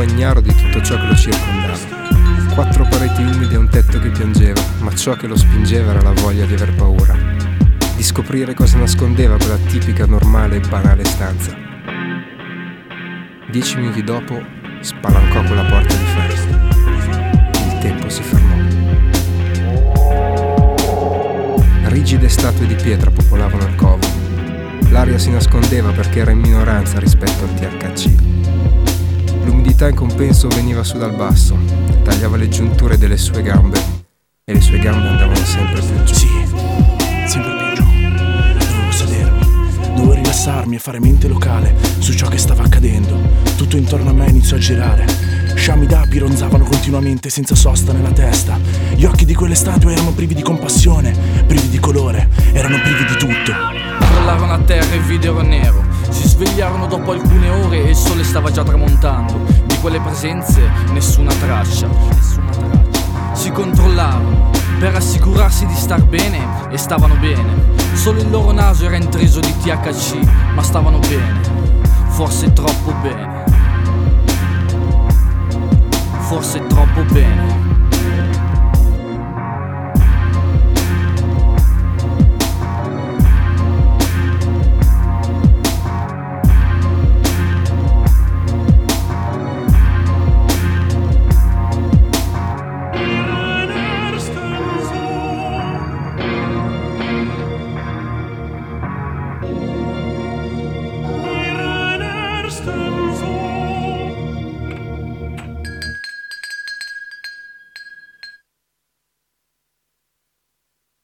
ignaro di tutto ciò che lo circondava. 4 pareti umide e un tetto che piangeva, ma ciò che lo spingeva era la voglia di aver paura, di scoprire cosa nascondeva quella tipica, normale e banale stanza. 10 minuti dopo spalancò quella porta di ferro. Il tempo si fermò. Rigide statue di pietra popolavano il covo. L'aria si nascondeva perché era in minoranza rispetto al THC. L'umidità in compenso veniva su dal basso, tagliava le giunture delle sue gambe e le sue gambe andavano sempre più giù. Sì, sempre più giù. Dovevo sedermi, dovevo rilassarmi e fare mente locale su ciò che stava accadendo. Tutto intorno a me iniziò a girare. Sciami d'api ronzavano continuamente senza sosta nella testa. Gli occhi di quelle statue erano privi di compassione, privi di colore, erano privi di tutto. Crollarono a terra e videro nero. Si svegliarono dopo alcune ore e il sole stava già tramontando. Di quelle presenze nessuna traccia. Si controllarono per assicurarsi di star bene e stavano bene. Solo il loro naso era intriso di THC, ma stavano bene. Forse troppo bene. Forse troppo bene.